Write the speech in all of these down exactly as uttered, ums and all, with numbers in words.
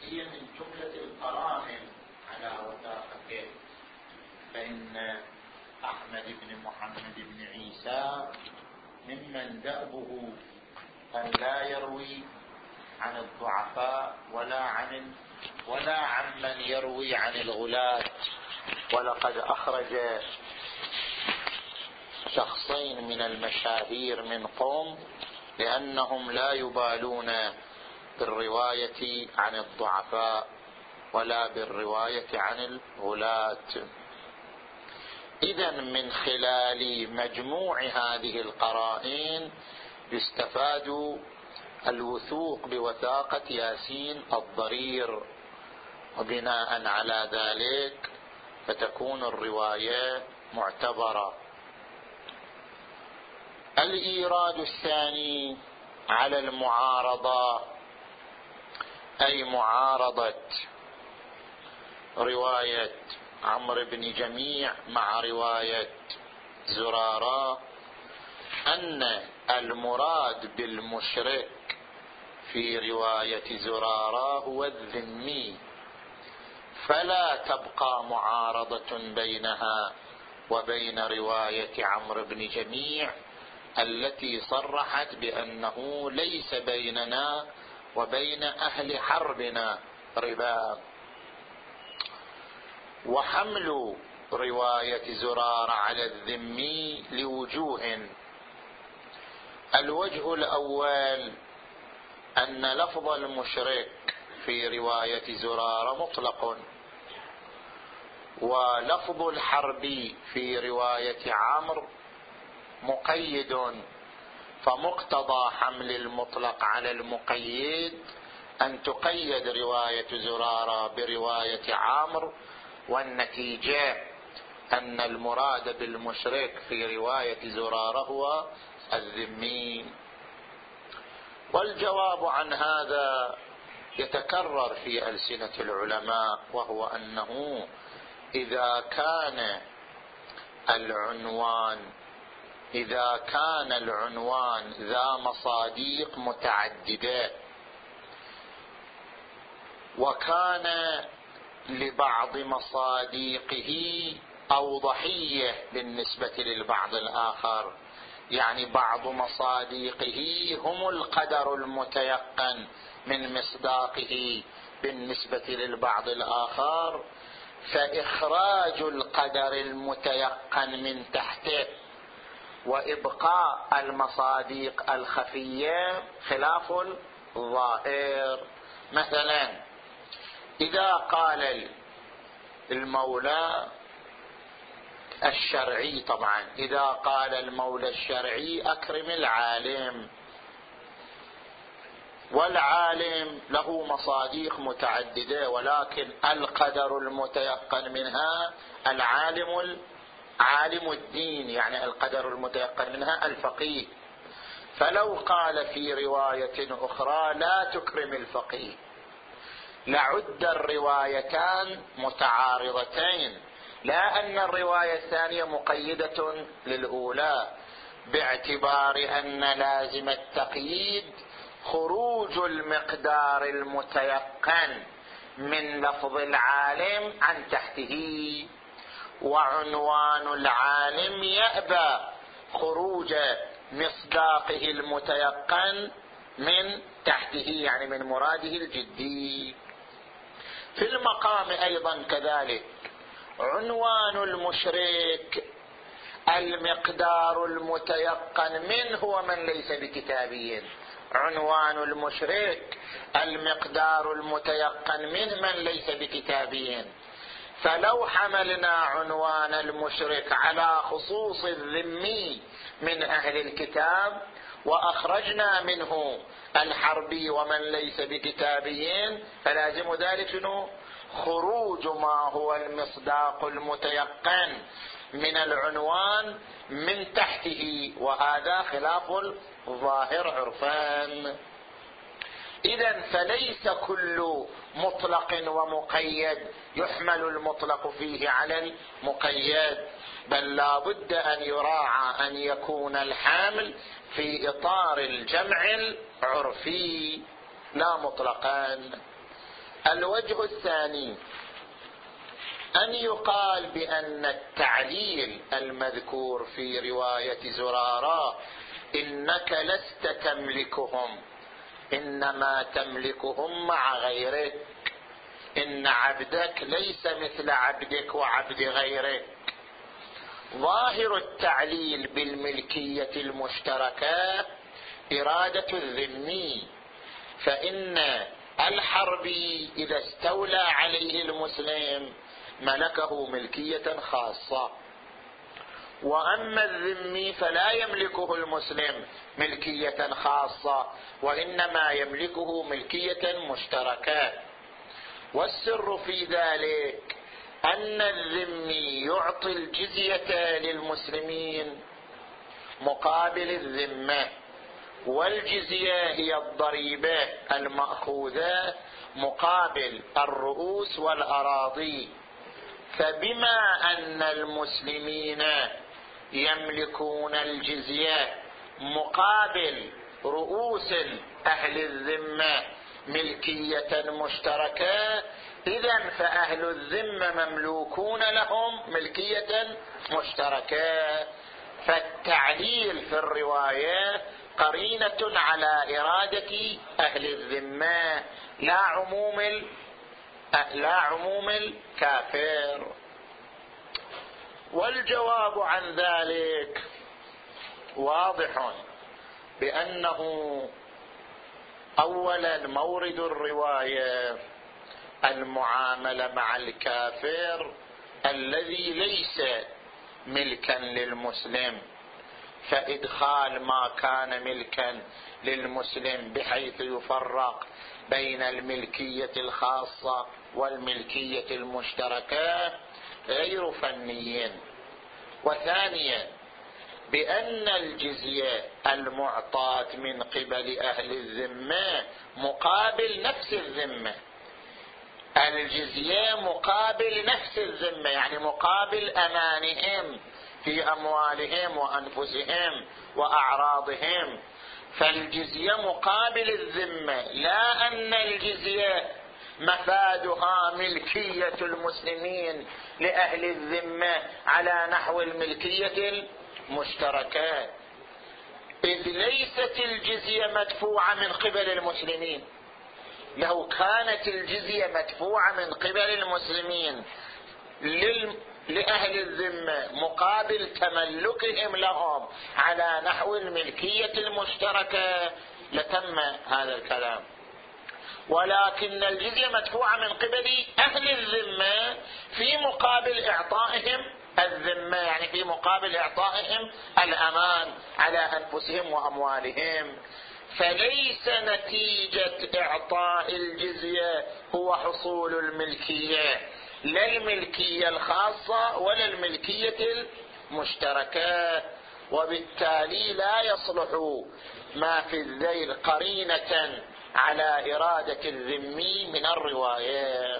هي من جملة القرائن على وثاقته، فإن أحمد بن محمد بن عيسى ممن دأبه أن لا يروي عن الضعفاء ولا عن ولا عمن يروي عن الغلاة. ولقد أخرج شخصين من المشاهير من قوم لأنهم لا يبالون بالرواية عن الضعفاء ولا بالرواية عن الغلاة. إذن من خلال مجموع هذه القرائن يستفاد الوثوق بوثاقة ياسين الضرير، وبناء على ذلك فتكون الرواية معتبرة. الإيراد الثاني على المعارضة، أي معارضة رواية عمرو بن جميع مع رواية زرارة، أن المراد بالمشرك في رواية زرارة هو الذمي، فلا تبقى معارضة بينها وبين رواية عمرو بن جميع التي صرحت بأنه ليس بيننا وبين أهل حربنا ربا. وحمل رواية زرارة على الذمي لوجوه: الوجه الأول أن لفظ المشرك في رواية زرارة مطلق، ولفظ الحرب في رواية عمرو مقيد، فمقتضى حمل المطلق على المقيد أن تقيد رواية زرارة برواية عمرو، والنتيجة أن المراد بالمشرك في رواية زرارة هو الذمي. والجواب عن هذا يتكرر في ألسنة العلماء، وهو أنه إذا كان العنوان إذا كان العنوان ذا مصاديق متعددة، وكان لبعض مصاديقه أوضحية بالنسبة للبعض الآخر، يعني بعض مصاديقه هم القدر المتيقن من مصداقه بالنسبة للبعض الآخر، فإخراج القدر المتيقن من تحته وإبقاء المصاديق الخفية خلاف الظاهر. مثلا إذا قال المولى الشرعي، طبعا إذا قال المولى الشرعي أكرم العالم، والعالم له مصاديق متعددة، ولكن القدر المتيقن منها العالم عالم الدين، يعني القدر المتيقن منها الفقيه. فلو قال في رواية أخرى لا تكرم الفقيه لعد الروايتان متعارضتين، لا أن الرواية الثانية مقيدة للأولى، باعتبار أن لازم التقييد خروج المقدار المتيقن من لفظ العالم عن تحته، وعنوان العالم يأبى خروج مصداقه المتيقن من تحته، يعني من مراده الجدي. في المقام أيضا كذلك عنوان المشرك المقدار المتيقن منه هو من ليس بكتابي، عنوان المشرك المقدار المتيقن منه من ليس بكتابي. فلو حملنا عنوان المشرك على خصوص الذمي من أهل الكتاب وأخرجنا منه الحربي ومن ليس بكتابيين، فلازم ذلك شنو؟ خروج ما هو المصداق المتيقن من العنوان من تحته، وهذا خلاف الظاهر عرفان. إذن فليس كل مطلق ومقيد يحمل المطلق فيه على المقيد، بل لا بد أن يراعى أن يكون الحامل في إطار الجمع العرفي لا مطلقان. الوجه الثاني أن يقال بأن التعليل المذكور في رواية زرارة إنك لست تملكهم إنما تملكهم مع غيرك، إن عبدك ليس مثل عبدك وعبد غيرك. ظاهر التعليل بالملكية المشتركة إرادة الذمي، فإن الحربي إذا استولى عليه المسلم ملكه ملكية خاصة، وأما الذمي فلا يملكه المسلم ملكية خاصة وإنما يملكه ملكية مشتركة. والسر في ذلك أن الذمي يعطي الجزية للمسلمين مقابل الذمة، والجزية هي الضريبة المأخوذة مقابل الرؤوس والأراضي. فبما أن المسلمين يملكون الجزية مقابل رؤوس أهل الذمة ملكية مشتركة، إذن فأهل الذمة مملوكون لهم ملكية مشتركة. فالتعليل في الرواية قرينة على إرادة أهل الذمة لا عموم لا عموم الكافر. والجواب عن ذلك واضح بأنه أولا مورد الرواية المعاملة مع الكافر الذي ليس ملكا للمسلم، فإدخال ما كان ملكا للمسلم بحيث يفرق بين الملكية الخاصة والملكية المشتركة غير فني. وثانيا بأن الجزية المعطاة من قبل أهل الذمة مقابل نفس الذمة، الجزية مقابل نفس الذمة، يعني مقابل أمانهم في أموالهم وأنفسهم وأعراضهم، فالجزية مقابل الذمة، لا أن الجزية مفادها ملكية المسلمين لأهل الذمة على نحو الملكية المشتركة، إذ ليست الجزية مدفوعة من قبل المسلمين. لو كانت الجزية مدفوعة من قبل المسلمين لأهل الذمة مقابل تملكهم لهم على نحو الملكية المشتركة لتم هذا الكلام، ولكن الجزية مدفوعة من قبل أهل الذمة في مقابل إعطائهم الذمة، يعني في مقابل إعطائهم الأمان على أنفسهم وأموالهم. فليس نتيجة إعطاء الجزية هو حصول الملكية، لا الملكية الخاصة ولا الملكية المشتركة، وبالتالي لا يصلح ما في الذيل قرينة على إرادة الذمي من الرواية.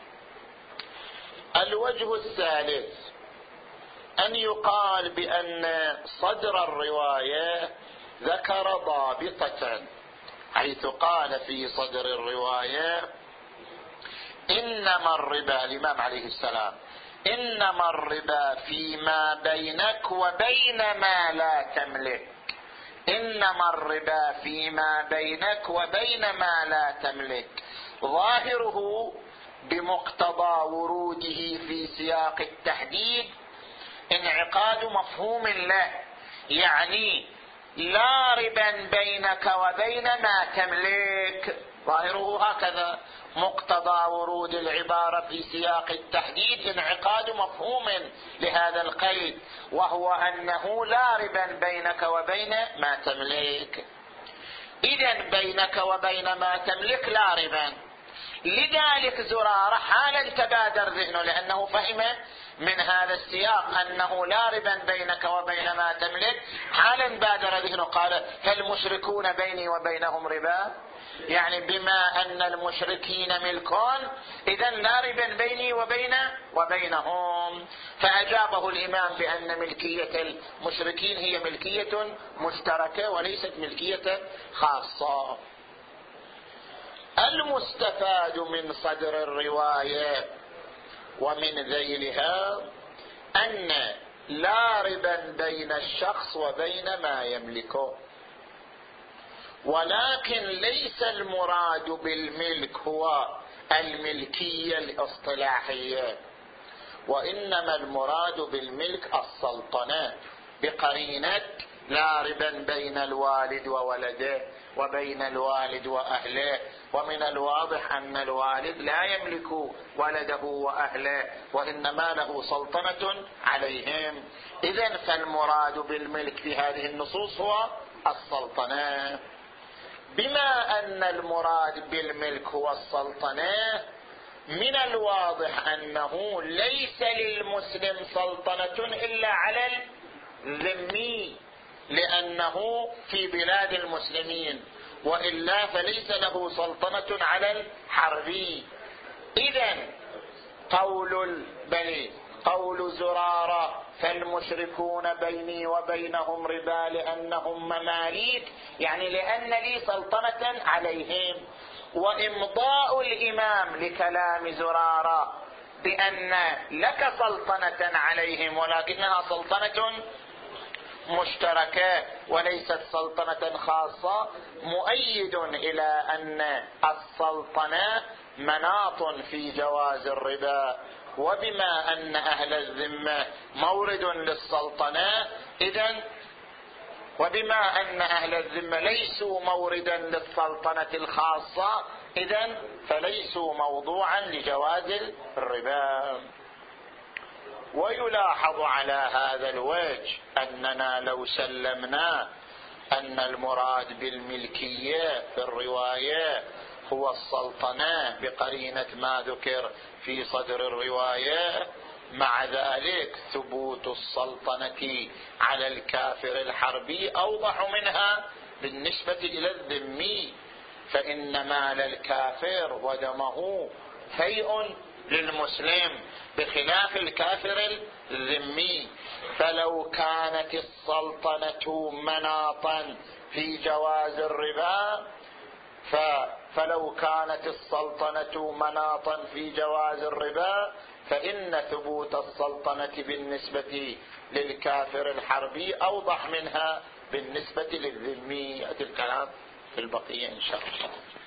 الوجه الثالث أن يقال بأن صدر الرواية ذكر ضابطة، حيث قال في صدر الرواية إنما الربا، الإمام عليه السلام، إنما الربا فيما بينك وبين ما لا تملك، إنما الربا فيما بينك وبين ما لا تملك. ظاهره بمقتضى وروده في سياق التحديد انعقاد مفهوم له، يعني لا ربا بينك وبين ما تملك، ظاهره هكذا. مقتضى ورود العبارة في سياق التحديد انعقاد مفهوم لهذا القيد، وهو أنه لا ربا بينك وبين ما تملك. إذن بينك وبين ما تملك لا ربا. لذلك زرارة حالا تبادر ذهنه، لأنه فهم من هذا السياق أنه لا ربا بينك وبين ما تملك، حالا بادر ذهنه قال فالمشركون بيني وبينهم ربا، يعني بما أن المشركين ملكون إذن لا ربا بيني وبين وبينهم. فأجابه الإمام بأن ملكية المشركين هي ملكية مشتركة وليست ملكية خاصة. المستفاد من صدر الرواية ومن ذيلها أن لا ربا بين الشخص وبين ما يملكه، ولكن ليس المراد بالملك هو الملكية الاصطلاحية، وإنما المراد بالملك السلطنة، بقرينة لا ربا بين الوالد وولده وبين الوالد وأهله. ومن الواضح أن الوالد لا يملك ولده وأهله، وإنما له سلطنة عليهم. إذن فالمراد بالملك في هذه النصوص هو السلطنة. بما أن المراد بالملك هو السلطنة، من الواضح أنه ليس للمسلم سلطنة إلا على الذمي، لأنه في بلاد المسلمين، وإلا فليس له سلطنة على الحربي. إذن قول البني قول زرارة فالمشركون بيني وبينهم ربا لأنهم مماليك، يعني لأن لي سلطنة عليهم. وإمضاء الإمام لكلام زرارة بأن لك سلطنة عليهم ولكنها سلطنة مشتركة وليست سلطنة خاصة، مؤيد إلى أن السلطنة مناط في جواز الربا. وبما أن أهل الذمة مورد للسلطنة، إذن وبما أن أهل الذمة ليسوا موردا للسلطنة الخاصة، إذن فليسوا موضوعا لجواز الربا. ويلاحظ على هذا الوجه أننا لو سلمنا أن المراد بالملكية في الرواية هو السلطنة بقرينة ما ذكر في صدر الرواية، مع ذلك ثبوت السلطنة على الكافر الحربي أوضح منها بالنسبة إلى الذمي، فإن مال الكافر ودمه فيء للمسلم بخلاف الكافر الذمي. فلو كانت السلطنة مناطا في جواز الربا فلو كانت السلطنة مناطا في جواز الربا فإن ثبوت السلطنة بالنسبة للكافر الحربي أوضح منها بالنسبة للذمي. الكلام في البقية إن شاء الله.